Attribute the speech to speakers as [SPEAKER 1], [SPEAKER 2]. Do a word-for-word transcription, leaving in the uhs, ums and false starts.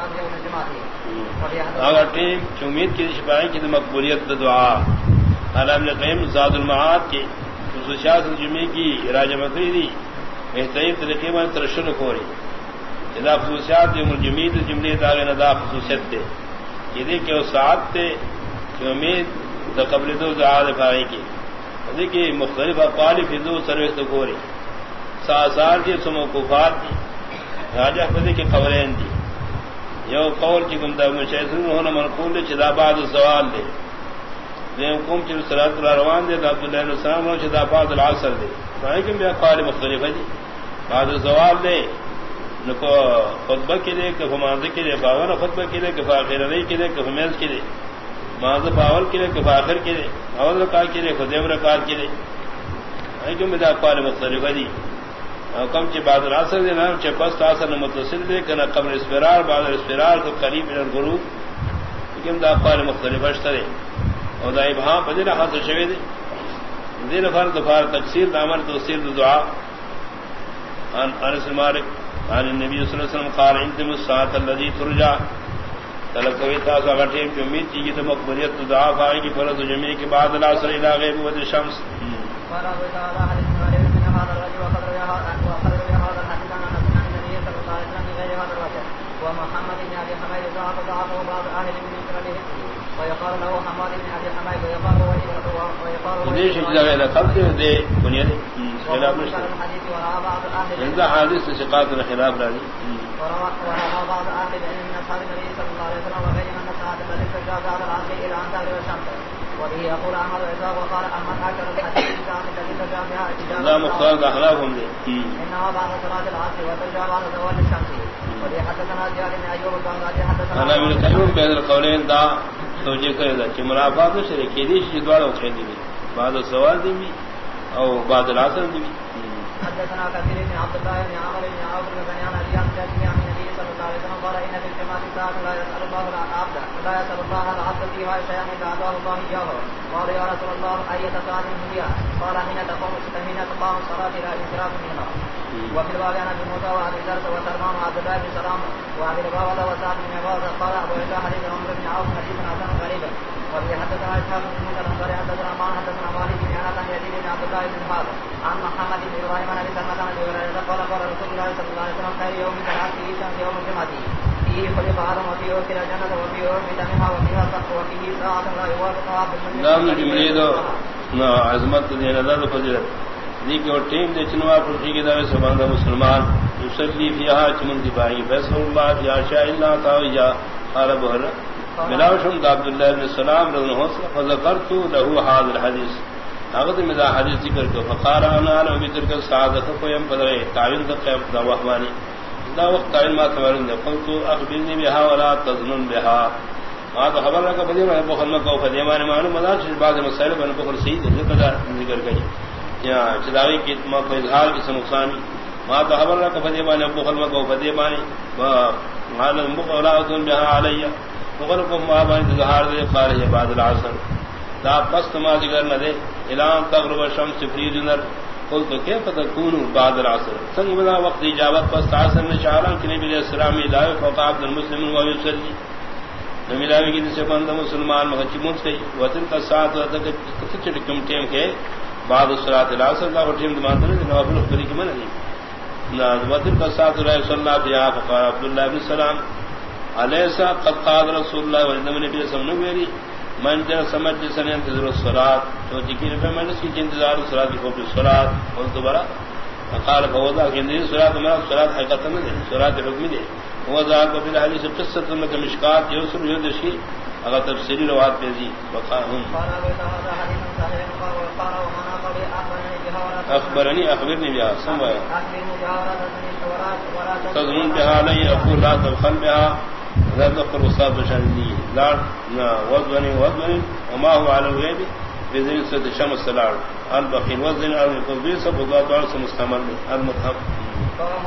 [SPEAKER 1] اگر ٹیم کی امید کی شفاعی کی مقبولیت دعا علامہ قیم زاد المعاد کی خصوصیات جمعے کی راج مکری دی بہترین طریقے میں ترشن ہو رہی ادا خصوصیات یوم الجمعید جملے داغ ندا خصوصیت تھے یہ دیکھ کہ ساتھ تھے کہ امید قبل دو دعا دفاعی کی دیکھیے مختلف اقوال فضو سروس ہو رہی ساسار کی سموقفات کی راجہ پدی کی خبریں دی یو قول کی گمدہ مشیسن ہونا منقول چداباد سوال دے دیم قوم چل صلاة اللہ روان دے عبداللہ علیہ السلام ہونا چداباد العصر دے فائقم بیا قوال مختلف ہے جی بعد سوال دے نکو خطبہ کی دے کفا مانزہ کی دے فاغن خطبہ کی دے کفا آخر علی کی دے کفا میز کی دے مانزہ پاول کی دے کفا آخر کی دے اول رکار کی دے خدیم رکار کی دے فائقم بیا قوال مختلف ہے جی کم چی بعد العصر دے نام چی پست عصر متصل دے کنا قبل اسپرار بعد الاسپرار کو قریب من الغروب لیکن دا اقوال مختلف اشتا دے اور دا ابہام پدینا حاصل شوئے دے دین فرد دفار تقصیر دامر توصیر دعا عن انس المالک عن النبی صلی اللہ علیہ وسلم قال انتم الساعت اللذی ترجع طلب کویتا سا غٹیم کی امید کی تو مقبولیت دعا فائی کی فرض جمعی کے بعد العصر الى غیب ود الشمس
[SPEAKER 2] ومحمد بن ابي حميد ضعف ضعفه بعض اهل المسلمين ويقال له حماد بن ابي حميد ويقال ويقال
[SPEAKER 1] ليش جاء الى خلق دي بنيان خلاف
[SPEAKER 2] الحديث وراء بعض اهل
[SPEAKER 1] عند حادث ثقات الخلاف راضي
[SPEAKER 2] وراء بعض اهل العلم من اصحاب النبي صلى الله عليه وسلم وغيرهم من الساعه التي ترجع بعد العصر الى ان تغرب الشمس وبه يقول احمد وإسحاق وقال احمد اكثر الحديث الساعه التي ترجع بها
[SPEAKER 1] لا مختار اخلاقهم دي
[SPEAKER 2] انها بعد صلاه العصر وترجع بعد زوال الشمس وبه حدثنا زياد بن ايوب البغدادي حدثنا
[SPEAKER 1] انا من قيوم بين القولين دا توجيه كذا کہ منافات شرکی دی جدوار او کھیلی دی بعد السوال دی او بعد العصر دی
[SPEAKER 2] حدثنا كثير بن عبد الله بن عمرو بن عوف بن بنيان اليان جاء من النبي صلى الله عليه وسلم قال ان في الجماعه ساعه لا يسال الله العبد لا يسال الله العبد فيها شيئا اذا اعطاه الله اياه قال يا رسول الله اية ساعه هي قال حين تقوم حين تقام الصلاه الى انصراف منها وفي الباب عن ابي موسى وابي ذر وسلمان وعبد الله بن سلام وابي الباب وسعد بن عباد قال ابو عيسى حديث عمرو بن عوف حديث حسن غريب وفي حدثنا اسحاق بن موسى الانصاري حدثنا مان حدثنا مالك بن انس عن يزيد بن عبد الله بن حاتم عن محمد بن ابراهيم عن ابي سلمة عن ابي هريرة قال قال رسول الله صلى الله عليه وسلم خير يوم كان فيه شمس يوم الجمعة فيه خلق آدم وفيه أرسل الجنة وفيه أرسل منها وفيها سقف وفيه ساعة لا يوافقها عبد المسلم
[SPEAKER 1] نام جملید نا عظمت دین اللہ فضیلت دی کہ ٹیم دے چنوا پرشی کے دعوے سبحان مسلمان یصلی فیھا چمن دفاعی فیصل اللہ فی عشاء اللہ تعالی قال بہر ملاوشم عبداللہ بن السلام رضی اللہ عنہ فذکرت له هذا الحديث اگر میں حدیث ذکر کو فقال انا علم بذکر السعادت کو یم بدرے تعین تقیم دعوانی دا وقت تعین ما تمرن قلت اخبرني بها ولا تظنن بها ما تو خبر کا بدی میں بخل میں کو فدی ہمارے معلوم مدار بعض مسائل بن بخل صحیح ذکر ذکر گئی یا چداوی کی ما کو اظہار کی نقصان ما تو خبر کا بدی میں بخل میں کو فدی مانی معلوم بخلاۃ بها علی بخل کو ما بان اظہار دے قال ہے بعد العصر دا پس ما ذکر نہ دے اعلان تغرب الشمس فی جنر قلت كيف تكون بعد العصر سنگ بنا وقت اجابت پس عصر میں شعران کہ نبی علیہ السلام دعوے فوق عبد المسلم و یصلی نبی دعوے کی سے بندہ مسلمان مہچمون سے وتر کا ساتھ تک کچھ کم ٹیم کے بعد صلاۃ العصر کا ٹیم دمان نے نوافل خری کی من نہیں نا وتر کا ساتھ رسول اللہ بیا فقال عبد الله بن سلام الیس قد قال رسول الله والنبي صلی اللہ علیہ وسلم میری من جن سمجھ جسن انتظر الصلاة تو ذکر پہ میں اس کی انتظار الصلاة کی خوب الصلاة اور دوبارہ قال فوضا کہ اندر الصلاة مراد الصلاة حقیقت میں ہے الصلاة حکم ہے وہ ذات کو بلا حدیث قصۃ میں مشکات یوسف یودشی اگر تفسیری روایت پہ دی وقاهم اخبرنی اخبرنی بها سمع تظن بها علی اقول لا تبخل بها لا تقر وصاب بشانی لا وضني وضني وما هو على الغيب بذن ست شمس الارض البخيل وزن القضيس وضاد مستمر المتهم